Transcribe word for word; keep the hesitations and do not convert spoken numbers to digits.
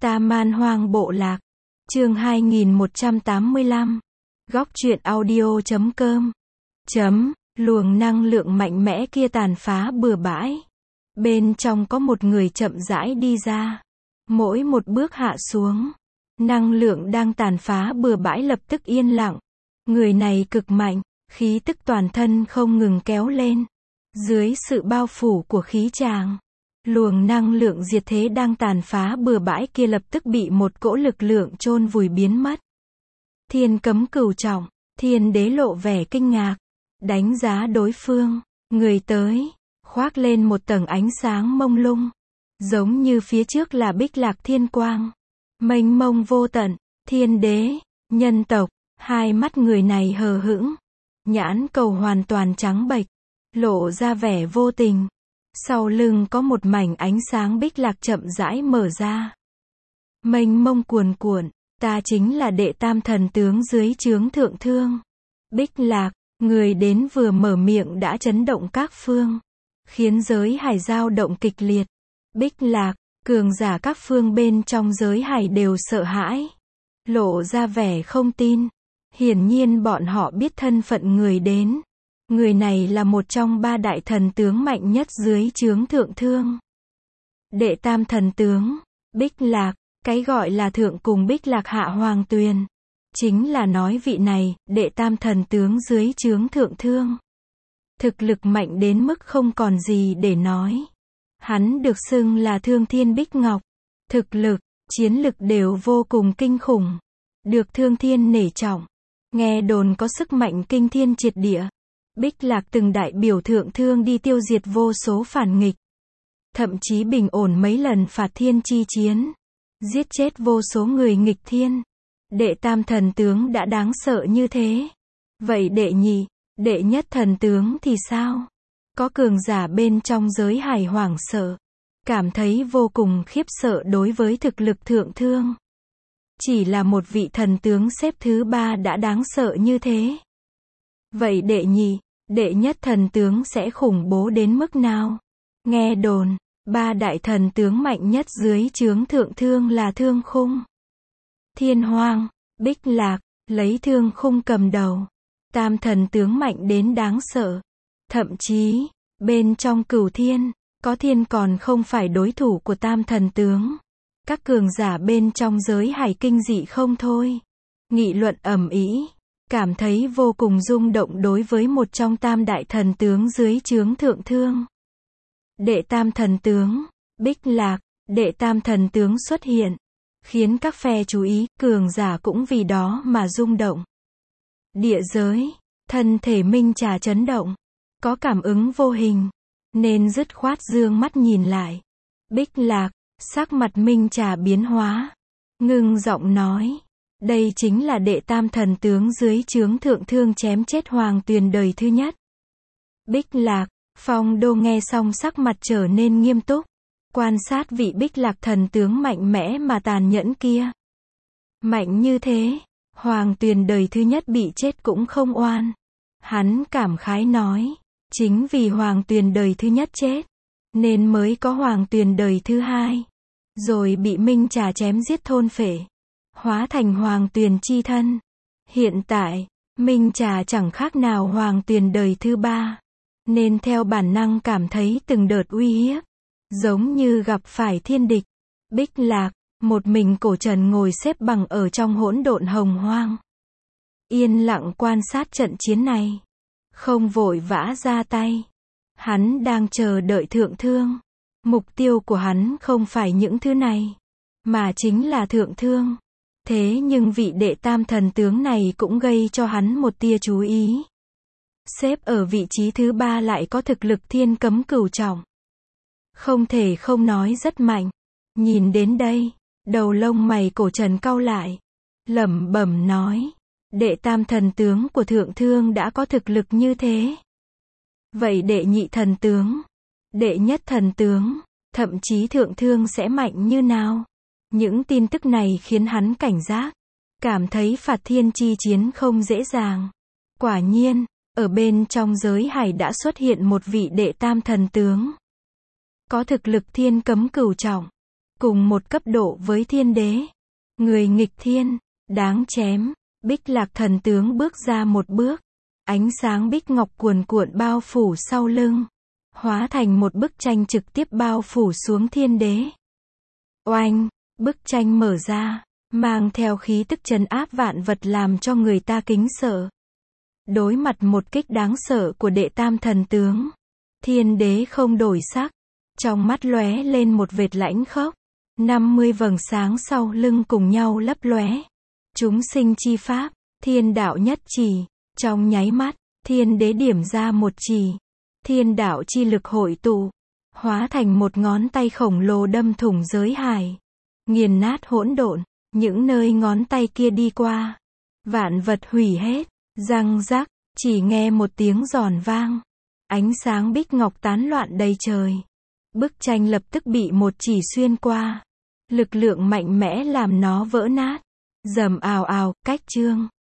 Ta Man Hoang Bộ Lạc. Chương hai nghìn một trăm tám mươi lăm. Góc truyện audio chấm com. Chấm, luồng năng lượng mạnh mẽ kia tàn phá bừa bãi. Bên trong có một người chậm rãi đi ra. Mỗi một bước hạ xuống, năng lượng đang tàn phá bừa bãi lập tức yên lặng. Người này cực mạnh, khí tức toàn thân không ngừng kéo lên. Dưới sự bao phủ của khí tràng, luồng năng lượng diệt thế đang tàn phá bừa bãi kia lập tức bị một cỗ lực lượng chôn vùi biến mất. Thiên Cấm Cửu Trọng, Thiên Đế lộ vẻ kinh ngạc, đánh giá đối phương, người tới, khoác lên một tầng ánh sáng mông lung, giống như phía trước là Bích Lạc Thiên Quang, mênh mông vô tận. Thiên Đế, nhân tộc, hai mắt người này hờ hững, nhãn cầu hoàn toàn trắng bệch, lộ ra vẻ vô tình. Sau lưng có một mảnh ánh sáng bích lạc chậm rãi mở ra. Mênh mông cuồn cuộn, ta chính là đệ tam thần tướng dưới trướng thượng thương. Bích Lạc, người đến vừa mở miệng đã chấn động các phương, khiến giới hải dao động kịch liệt. Bích Lạc, cường giả các phương bên trong giới hải đều sợ hãi, lộ ra vẻ không tin. Hiển nhiên bọn họ biết thân phận người đến. Người này là một trong ba đại thần tướng mạnh nhất dưới trướng thượng thương. Đệ tam thần tướng, Bích Lạc, cái gọi là thượng cùng Bích Lạc hạ hoàng tuyền, chính là nói vị này, đệ tam thần tướng dưới trướng thượng thương. Thực lực mạnh đến mức không còn gì để nói. Hắn được xưng là Thương Thiên Bích Ngọc. Thực lực, chiến lực đều vô cùng kinh khủng. Được Thương Thiên nể trọng. Nghe đồn có sức mạnh kinh thiên triệt địa. Bích Lạc từng đại biểu thượng thương đi tiêu diệt vô số phản nghịch. Thậm chí bình ổn mấy lần phạt thiên chi chiến. Giết chết vô số người nghịch thiên. Đệ tam thần tướng đã đáng sợ như thế. Vậy đệ nhị, đệ nhất thần tướng thì sao? Có cường giả bên trong giới hải hoảng sợ. Cảm thấy vô cùng khiếp sợ đối với thực lực thượng thương. Chỉ là một vị thần tướng xếp thứ ba đã đáng sợ như thế. Vậy đệ nhị, đệ nhất thần tướng sẽ khủng bố đến mức nào? Nghe đồn, ba đại thần tướng mạnh nhất dưới trướng thượng thương là Thương Khung, Thiên Hoang, Bích Lạc, lấy Thương Khung cầm đầu. Tam thần tướng mạnh đến đáng sợ. Thậm chí, bên trong Cửu Thiên, có thiên còn không phải đối thủ của tam thần tướng. Các cường giả bên trong giới hải kinh dị không thôi. Nghị luận ầm ĩ, cảm thấy vô cùng rung động đối với một trong tam đại thần tướng dưới trướng thượng thương. Đệ tam thần tướng, Bích Lạc, đệ tam thần tướng xuất hiện, khiến các phe chú ý, cường giả cũng vì đó mà rung động. Địa giới, thân thể Minh Trà chấn động, có cảm ứng vô hình, nên dứt khoát dương mắt nhìn lại. Bích Lạc, sắc mặt Minh Trà biến hóa, ngưng giọng nói, đây chính là đệ tam thần tướng dưới trướng thượng thương chém chết hoàng tuyền đời thứ nhất. Bích Lạc, Phong Đô nghe xong sắc mặt trở nên nghiêm túc, quan sát vị Bích Lạc thần tướng mạnh mẽ mà tàn nhẫn kia. Mạnh như thế, hoàng tuyền đời thứ nhất bị chết cũng không oan. Hắn cảm khái nói, chính vì hoàng tuyền đời thứ nhất chết, nên mới có hoàng tuyền đời thứ hai. Rồi bị Minh Trà chém giết thôn phệ, hóa thành hoàng tuyền chi thân. Hiện tại, Minh Trà chẳng khác nào hoàng tuyền đời thứ ba, nên theo bản năng cảm thấy từng đợt uy hiếp, giống như gặp phải thiên địch. Bích Lạc, một mình cổ trần ngồi xếp bằng ở trong hỗn độn hồng hoang, yên lặng quan sát trận chiến này, không vội vã ra tay. Hắn đang chờ đợi thượng thương. Mục tiêu của hắn không phải những thứ này, mà chính là thượng thương. Thế nhưng vị đệ tam thần tướng này cũng gây cho hắn một tia chú ý. Xếp ở vị trí thứ ba lại có thực lực Thiên Cấm Cửu Trọng. Không thể không nói rất mạnh. Nhìn đến đây, đầu lông mày cổ trần cau lại, lẩm bẩm nói, đệ tam thần tướng của thượng thương đã có thực lực như thế. Vậy đệ nhị thần tướng, đệ nhất thần tướng, thậm chí thượng thương sẽ mạnh như nào? Những tin tức này khiến hắn cảnh giác, cảm thấy phạt thiên chi chiến không dễ dàng. Quả nhiên, ở bên trong giới hải đã xuất hiện một vị đệ tam thần tướng, có thực lực Thiên Cấm Cửu Trọng, cùng một cấp độ với thiên đế. Người nghịch thiên, đáng chém. Bích Lạc thần tướng bước ra một bước. Ánh sáng bích ngọc cuồn cuộn bao phủ sau lưng. Hóa thành một bức tranh trực tiếp bao phủ xuống thiên đế. Oanh, bức tranh mở ra, mang theo khí tức trấn áp vạn vật làm cho người ta kính sợ. Đối mặt một kích đáng sợ của đệ tam thần tướng, thiên đế không đổi sắc, trong mắt lóe lên một vệt lãnh khốc. năm mươi vầng sáng sau lưng cùng nhau lấp lóe. Chúng sinh chi pháp, thiên đạo nhất chỉ, trong nháy mắt, thiên đế điểm ra một chỉ. Thiên đạo chi lực hội tụ, hóa thành một ngón tay khổng lồ đâm thủng giới hải, nghiền nát hỗn độn, những nơi ngón tay kia đi qua, vạn vật hủy hết, răng rắc, chỉ nghe một tiếng giòn vang, ánh sáng bích ngọc tán loạn đầy trời. Bức tranh lập tức bị một chỉ xuyên qua, lực lượng mạnh mẽ làm nó vỡ nát, rầm ào ào, cách chương.